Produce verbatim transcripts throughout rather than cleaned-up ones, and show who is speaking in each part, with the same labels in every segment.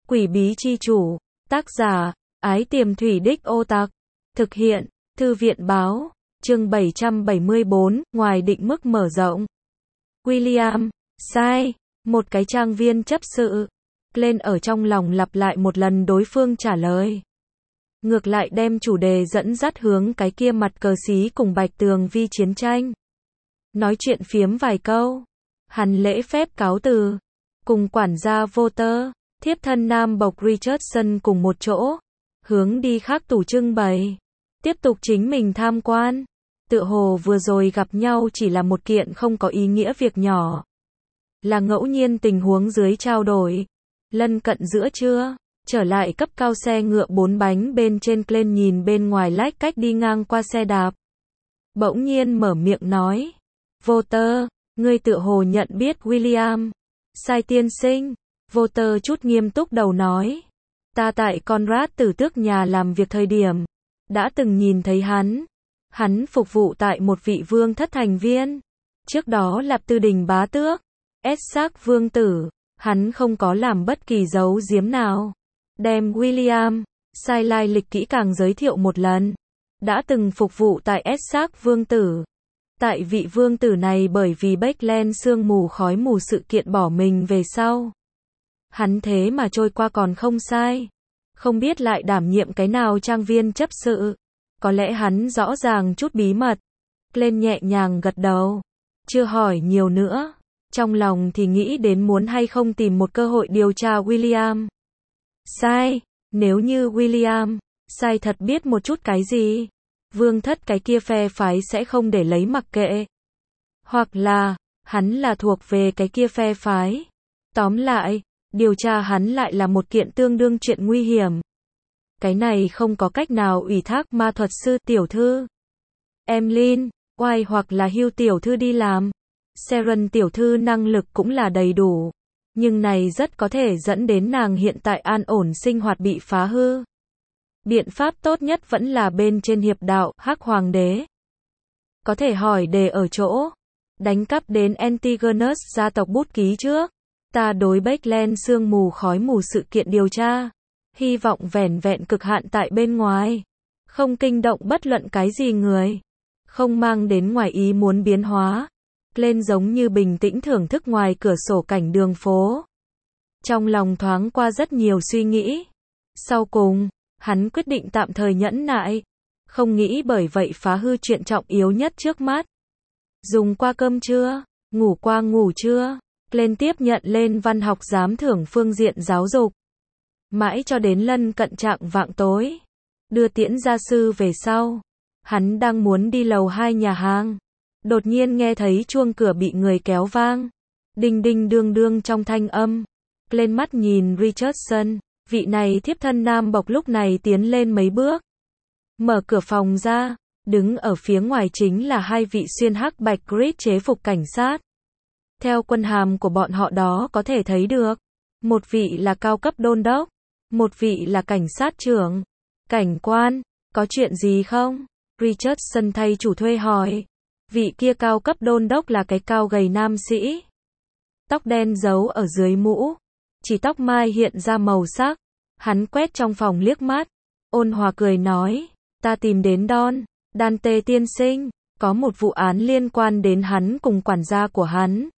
Speaker 1: Quỷ bí chi chủ, tác giả, Ái Tiềm Thủy Đích Ô Tặc, thực hiện, Thư viện báo, chương bảy trăm bảy mươi bốn, ngoài định mức mở rộng. William, sai, một cái trang viên chấp sự. Lên ở trong lòng lặp lại một lần đối phương trả lời. Ngược lại đem chủ đề dẫn dắt hướng cái kia mặt cờ xí cùng Bạch Tường Vi chiến tranh. Nói chuyện phiếm vài câu. Hắn lễ phép cáo từ. Cùng quản gia Voter, thiếp thân nam bộc Richardson cùng một chỗ. Hướng đi khác tủ trưng bày. Tiếp tục chính mình tham quan. Tựa hồ vừa rồi gặp nhau chỉ là một kiện không có ý nghĩa việc nhỏ. Là ngẫu nhiên tình huống dưới trao đổi. Lân cận giữa trưa, trở lại cấp cao xe ngựa bốn bánh bên trên Glenn nhìn bên ngoài lách cách đi ngang qua xe đạp. Bỗng nhiên mở miệng nói. Voter, ngươi tựa hồ nhận biết William. Sai tiên sinh. Voter chút nghiêm túc đầu nói. Ta tại Conrad tử tước nhà làm việc thời điểm. Đã từng nhìn thấy hắn. Hắn phục vụ tại một vị vương thất thành viên. Trước đó Lạp Tư Đình bá tước. Essex vương tử. Hắn không có làm bất kỳ giấu giếm nào. Đem William, sai lai lịch kỹ càng giới thiệu một lần. Đã từng phục vụ tại Essex vương tử. Tại vị vương tử này bởi vì Beckland sương mù khói mù sự kiện bỏ mình về sau. Hắn thế mà trôi qua còn không sai. Không biết lại đảm nhiệm cái nào trang viên chấp sự. Có lẽ hắn rõ ràng chút bí mật. Lên nhẹ nhàng gật đầu. Chưa hỏi nhiều nữa. Trong lòng thì nghĩ đến muốn hay không tìm một cơ hội điều tra William. Sai, nếu như William, sai thật biết một chút cái gì, vương thất cái kia phe phái sẽ không để lấy mặc kệ. Hoặc là, hắn là thuộc về cái kia phe phái. Tóm lại, điều tra hắn lại là một kiện tương đương chuyện nguy hiểm. Cái này không có cách nào ủy thác ma thuật sư tiểu thư Emlyn, White hoặc là Hugh tiểu thư đi làm. Sharon tiểu thư năng lực cũng là đầy đủ, nhưng này rất có thể dẫn đến nàng hiện tại an ổn sinh hoạt bị phá hư. Biện pháp tốt nhất vẫn là bên trên hiệp đạo Hắc Hoàng đế. Có thể hỏi đề ở chỗ, đánh cắp đến Antigonus gia tộc bút ký trước. Ta đối Beckland sương mù khói mù sự kiện điều tra, hy vọng vẻn vẹn cực hạn tại bên ngoài, không kinh động bất luận cái gì người, không mang đến ngoài ý muốn biến hóa. Lên giống như bình tĩnh thưởng thức ngoài cửa sổ cảnh đường phố. Trong lòng thoáng qua rất nhiều suy nghĩ. Sau cùng, hắn quyết định tạm thời nhẫn nại. Không nghĩ bởi vậy phá hư chuyện trọng yếu nhất trước mắt. Dùng qua cơm trưa, ngủ qua ngủ trưa. Lên tiếp nhận lên văn học giám thưởng phương diện giáo dục. Mãi cho đến lân cận trạng vạng tối. Đưa tiễn gia sư về sau. Hắn đang muốn đi lầu hai nhà hàng. Đột nhiên nghe thấy chuông cửa bị người kéo vang. Đinh đinh đương đương trong thanh âm. Lên mắt nhìn Richardson. Vị này thiếp thân nam bộc lúc này tiến lên mấy bước. Mở cửa phòng ra. Đứng ở phía ngoài chính là hai vị xuyên hắc bạch grid chế phục cảnh sát. Theo quân hàm của bọn họ đó có thể thấy được. Một vị là cao cấp đôn đốc. Một vị là cảnh sát trưởng. Cảnh quan, có chuyện gì không? Richardson thay chủ thuê hỏi. Vị kia cao cấp đôn đốc là cái cao gầy nam sĩ. Tóc đen giấu ở dưới mũ. Chỉ tóc mai hiện ra màu sắc. Hắn quét trong phòng liếc mắt. Ôn hòa cười nói. Ta tìm đến Don, Dante tiên sinh. Có một vụ án liên quan đến hắn cùng quản gia của hắn.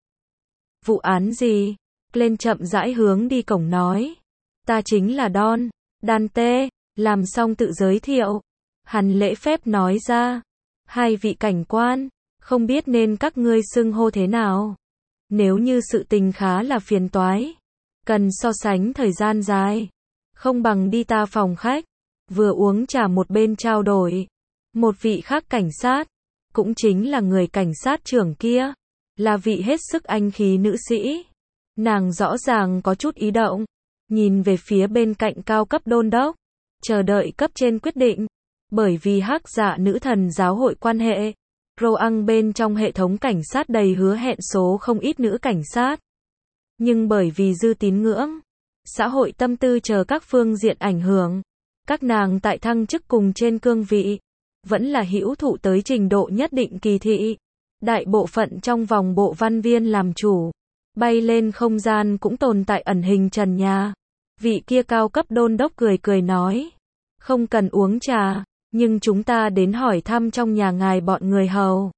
Speaker 1: Vụ án gì? Lên chậm rãi hướng đi cổng nói. Ta chính là Don, Dante. Làm xong tự giới thiệu. Hắn lễ phép nói ra. Hai vị cảnh quan. Không biết nên các ngươi xưng hô thế nào. Nếu như sự tình khá là phiền toái, cần so sánh thời gian dài, không bằng đi ta phòng khách, vừa uống trà một bên trao đổi. Một vị khác cảnh sát, cũng chính là người cảnh sát trưởng kia, là vị hết sức anh khí nữ sĩ. Nàng rõ ràng có chút ý động, nhìn về phía bên cạnh cao cấp đôn đốc, chờ đợi cấp trên quyết định, bởi vì hắc dạ nữ thần giáo hội quan hệ. Roang bên trong hệ thống cảnh sát đầy hứa hẹn số không ít nữ cảnh sát. Nhưng bởi vì dư tín ngưỡng, xã hội tâm tư chờ các phương diện ảnh hưởng, các nàng tại thăng chức cùng trên cương vị, vẫn là hữu thụ tới trình độ nhất định kỳ thị. Đại bộ phận trong vòng bộ văn viên làm chủ, bay lên không gian cũng tồn tại ẩn hình trần nhà. Vị kia cao cấp đôn đốc cười cười nói. Không cần uống trà, nhưng chúng ta đến hỏi thăm trong nhà ngài bọn người hầu.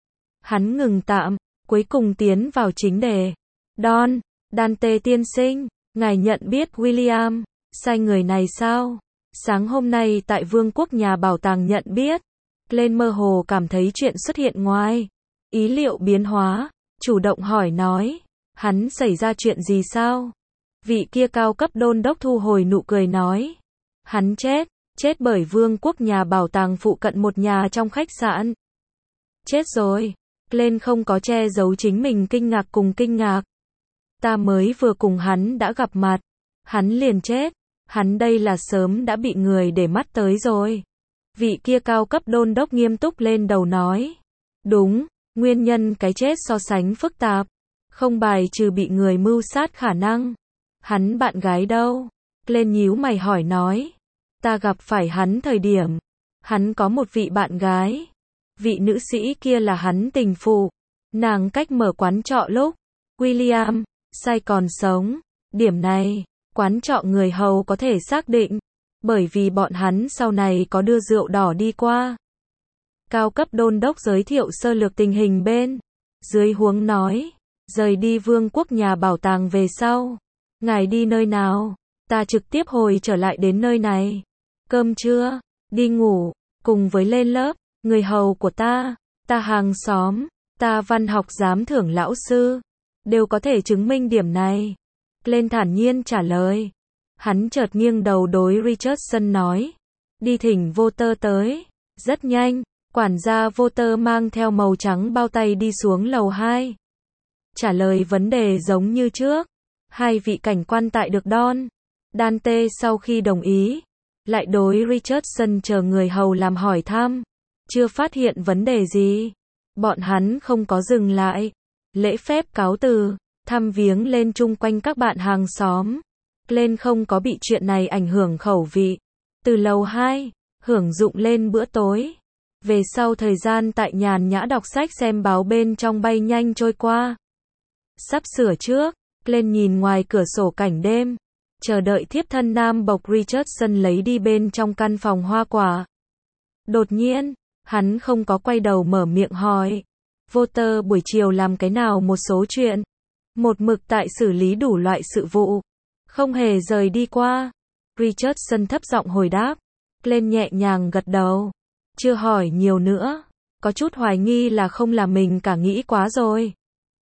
Speaker 1: Hắn ngừng tạm, cuối cùng tiến vào chính đề. Don, Dante tiên sinh, ngài nhận biết William, sai người này sao? Sáng hôm nay tại Vương quốc nhà bảo tàng nhận biết. Lên mơ hồ cảm thấy chuyện xuất hiện ngoài ý liệu biến hóa, chủ động hỏi nói. Hắn xảy ra chuyện gì sao? Vị kia cao cấp đôn đốc thu hồi nụ cười nói. Hắn chết, chết bởi Vương quốc nhà bảo tàng phụ cận một nhà trong khách sạn. Chết rồi. Lên không có che giấu chính mình kinh ngạc cùng kinh ngạc. Ta mới vừa cùng hắn đã gặp mặt. Hắn liền chết. Hắn đây là sớm đã bị người để mắt tới rồi. Vị kia cao cấp đôn đốc nghiêm túc lên đầu nói. Đúng, nguyên nhân cái chết so sánh phức tạp. Không bài trừ bị người mưu sát khả năng. Hắn bạn gái đâu? Lên nhíu mày hỏi nói. Ta gặp phải hắn thời điểm. Hắn có một vị bạn gái. Vị nữ sĩ kia là hắn tình phụ. Nàng cách mở quán trọ lúc William sai còn sống. Điểm này, quán trọ người hầu có thể xác định. Bởi vì bọn hắn sau này có đưa rượu đỏ đi qua. Cao cấp đôn đốc giới thiệu sơ lược tình hình bên dưới huống nói. Rời đi Vương quốc nhà bảo tàng về sau. Ngài đi nơi nào? Ta trực tiếp hồi trở lại đến nơi này. Cơm trưa, đi ngủ, cùng với lên lớp, người hầu của ta, ta hàng xóm, ta văn học giám thưởng lão sư, đều có thể chứng minh điểm này. Lên thản nhiên trả lời. Hắn chợt nghiêng đầu đối Richardson nói. Đi thỉnh Voter tới. Rất nhanh, quản gia Voter mang theo màu trắng bao tay đi xuống lầu hai. Trả lời vấn đề giống như trước. Hai vị cảnh quan tại được Don, Dante sau khi đồng ý, lại đối Richardson chờ người hầu làm hỏi thăm. Chưa phát hiện vấn đề gì. Bọn hắn không có dừng lại. Lễ phép cáo từ, thăm viếng lên chung quanh các bạn hàng xóm. Lên không có bị chuyện này ảnh hưởng khẩu vị. Từ lầu hai, hưởng dụng lên bữa tối. Về sau thời gian tại nhàn nhã đọc sách xem báo bên trong bay nhanh trôi qua. Sắp sửa trước, lên nhìn ngoài cửa sổ cảnh đêm. Chờ đợi thiếp thân nam bộc Richardson lấy đi bên trong căn phòng hoa quả. Đột nhiên, hắn không có quay đầu mở miệng hỏi. Voter buổi chiều làm cái nào một số chuyện. Một mực tại xử lý đủ loại sự vụ. Không hề rời đi qua. Richardson thấp giọng hồi đáp. Lên nhẹ nhàng gật đầu. Chưa hỏi nhiều nữa. Có chút hoài nghi là không là mình cả nghĩ quá rồi.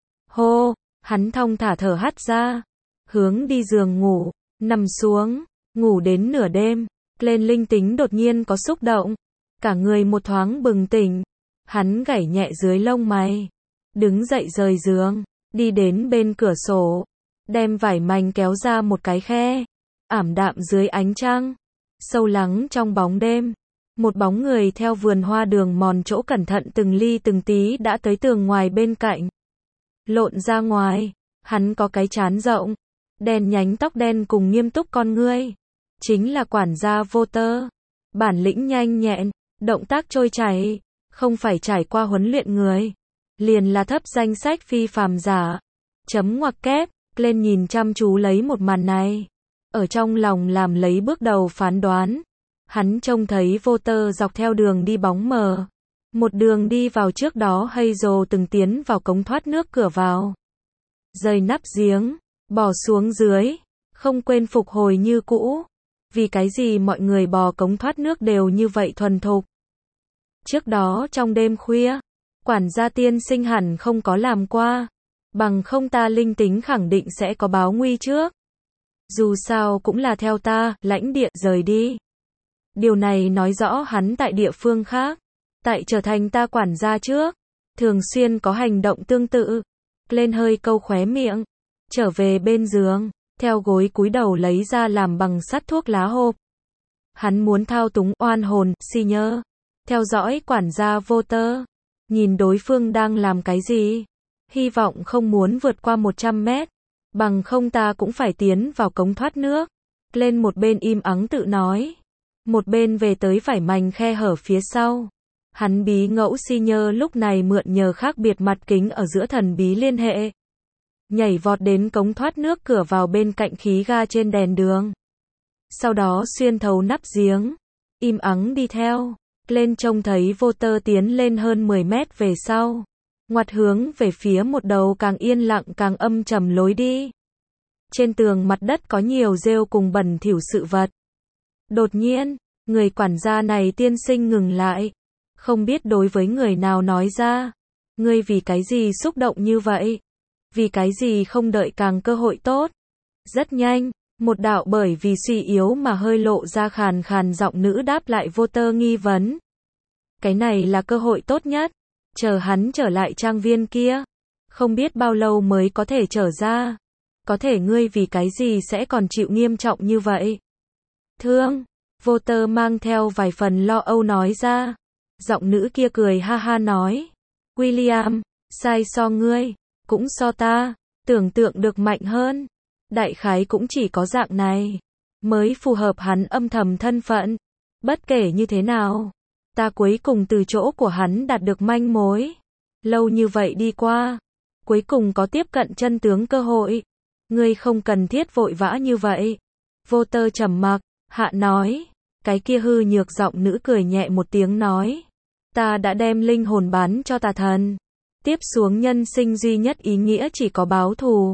Speaker 1: Hô, hắn thong thả thở hắt ra. Hướng đi giường ngủ. Nằm xuống. Ngủ đến nửa đêm. Lên linh tính đột nhiên có xúc động. Cả người một thoáng bừng tỉnh. Hắn gảy nhẹ dưới lông mày. Đứng dậy rời giường. Đi đến bên cửa sổ. Đem vải mành kéo ra một cái khe. Ảm đạm dưới ánh trăng. Sâu lắng trong bóng đêm. Một bóng người theo vườn hoa đường mòn chỗ cẩn thận từng ly từng tí đã tới tường ngoài bên cạnh. Lộn ra ngoài. Hắn có cái trán rộng. Đen nhánh tóc đen cùng nghiêm túc con ngươi. Chính là quản gia Voter. Bản lĩnh nhanh nhẹn. Động tác trôi chảy. Không phải trải qua huấn luyện người. Liền là thấp danh sách phi phàm giả. Chấm ngoặc kép. Lên nhìn chăm chú lấy một màn này. Ở trong lòng làm lấy bước đầu phán đoán. Hắn trông thấy Voter dọc theo đường đi bóng mờ. Một đường đi vào trước đó Hazel từng tiến vào cống thoát nước cửa vào. Rời nắp giếng. Bò xuống dưới. Không quên phục hồi như cũ. Vì cái gì mọi người bò cống thoát nước đều như vậy thuần thục. Trước đó trong đêm khuya. Quản gia tiên sinh hẳn không có làm qua. Bằng không ta linh tính khẳng định sẽ có báo nguy trước. Dù sao cũng là theo ta, lãnh địa rời đi. Điều này nói rõ hắn tại địa phương khác. Tại trở thành ta quản gia trước. Thường xuyên có hành động tương tự. Lên hơi câu khóe miệng. Trở về bên giường. Theo gối cúi đầu lấy ra làm bằng sắt thuốc lá hộp. Hắn muốn thao túng oan hồn, si nhơ. Theo dõi quản gia Voter. Nhìn đối phương đang làm cái gì. Hy vọng không muốn vượt qua một trăm mét. Bằng không ta cũng phải tiến vào cống thoát nước. Lên một bên im ắng tự nói. Một bên về tới vải mành khe hở phía sau. Hắn bí ngẫu si nhơ lúc này mượn nhờ khác biệt mặt kính ở giữa thần bí liên hệ. nhảy vọt đến cống thoát nước cửa vào bên cạnh khí ga trên đèn đường. Sau đó xuyên thấu nắp giếng, im ắng đi theo. Glenn trông thấy Walter tiến lên hơn mười mét về sau, ngoặt hướng về phía một đầu càng yên lặng càng âm trầm lối đi. Trên tường mặt đất có nhiều rêu cùng bẩn thỉu sự vật. Đột nhiên, người quản gia này tiên sinh ngừng lại, không biết đối với người nào nói ra. Ngươi vì cái gì xúc động như vậy? Vì cái gì không đợi càng cơ hội tốt? Rất nhanh, một đạo bởi vì suy yếu mà hơi lộ ra khàn khàn giọng nữ đáp lại Walter nghi vấn. Cái này là cơ hội tốt nhất. Chờ hắn trở lại trang viên kia, không biết bao lâu mới có thể trở ra. Có thể ngươi vì cái gì sẽ còn chịu nghiêm trọng như vậy? Thương, Walter mang theo vài phần lo âu nói ra. Giọng nữ kia cười ha ha nói. William, sai so ngươi, cũng so ta, tưởng tượng được mạnh hơn. Đại khái cũng chỉ có dạng này, mới phù hợp hắn âm thầm thân phận. Bất kể như thế nào, ta cuối cùng từ chỗ của hắn đạt được manh mối. Lâu như vậy đi qua, cuối cùng có tiếp cận chân tướng cơ hội. Ngươi không cần thiết vội vã như vậy. Walter trầm mặc, hạ nói. Cái kia hư nhược giọng nữ cười nhẹ một tiếng nói. Ta đã đem linh hồn bán cho tà thần. Tiếp xuống nhân sinh duy nhất ý nghĩa chỉ có báo thù.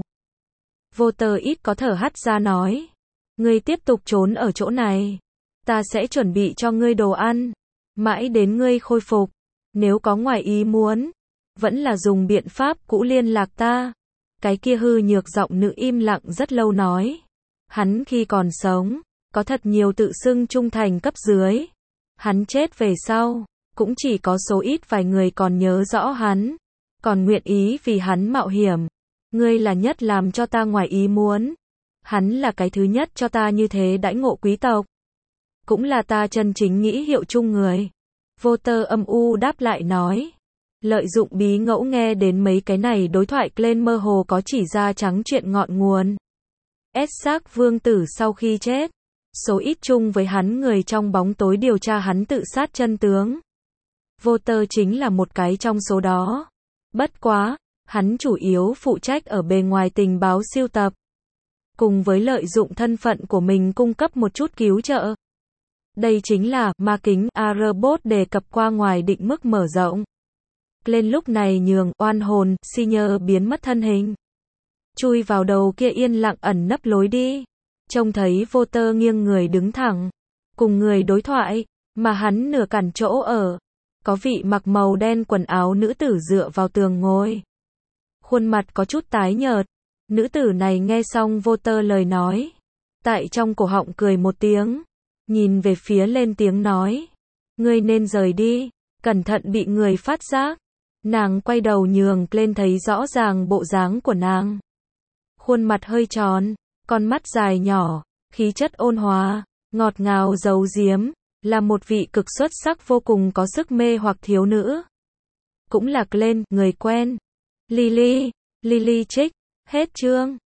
Speaker 1: Walter ít có thở hắt ra nói. Ngươi tiếp tục trốn ở chỗ này. Ta sẽ chuẩn bị cho ngươi đồ ăn. Mãi đến ngươi khôi phục. Nếu có ngoài ý muốn, vẫn là dùng biện pháp cũ liên lạc ta. Cái kia hư nhược giọng nữ im lặng rất lâu nói. Hắn khi còn sống, có thật nhiều tự xưng trung thành cấp dưới. Hắn chết về sau, cũng chỉ có số ít vài người còn nhớ rõ hắn. Còn nguyện ý vì hắn mạo hiểm. Ngươi là nhất làm cho ta ngoài ý muốn. Hắn là cái thứ nhất cho ta như thế đãi ngộ quý tộc. Cũng là ta chân chính nghĩ hiệu chung người. Walter âm u đáp lại nói. Lợi dụng bí ngẫu nghe đến mấy cái này đối thoại Glenn mơ hồ có chỉ ra trắng chuyện ngọn nguồn. Essex vương tử sau khi chết, số ít chung với hắn người trong bóng tối điều tra hắn tự sát chân tướng. Walter chính là một cái trong số đó. Bất quá, hắn chủ yếu phụ trách ở bề ngoài tình báo siêu tập. Cùng với lợi dụng thân phận của mình cung cấp một chút cứu trợ. Đây chính là ma kính Arbot đề cập qua ngoài định mức mở rộng. Lên lúc này nhường oan hồn Senior biến mất thân hình, chui vào đầu kia yên lặng ẩn nấp lối đi. Trông thấy Walter nghiêng người đứng thẳng, cùng người đối thoại, mà hắn nửa cản chỗ ở. Có vị mặc màu đen quần áo nữ tử dựa vào tường ngồi. Khuôn mặt có chút tái nhợt. Nữ tử này nghe xong Walter lời nói, tại trong cổ họng cười một tiếng, nhìn về phía lên tiếng nói. Ngươi nên rời đi, cẩn thận bị người phát giác. Nàng quay đầu nhường lên thấy rõ ràng bộ dáng của nàng. Khuôn mặt hơi tròn, con mắt dài nhỏ, khí chất ôn hòa, ngọt ngào giấu giếm, là một vị cực xuất sắc vô cùng có sức mê hoặc thiếu nữ. Cũng là Glenn, người quen. Lily, Lily Chick, hết chương.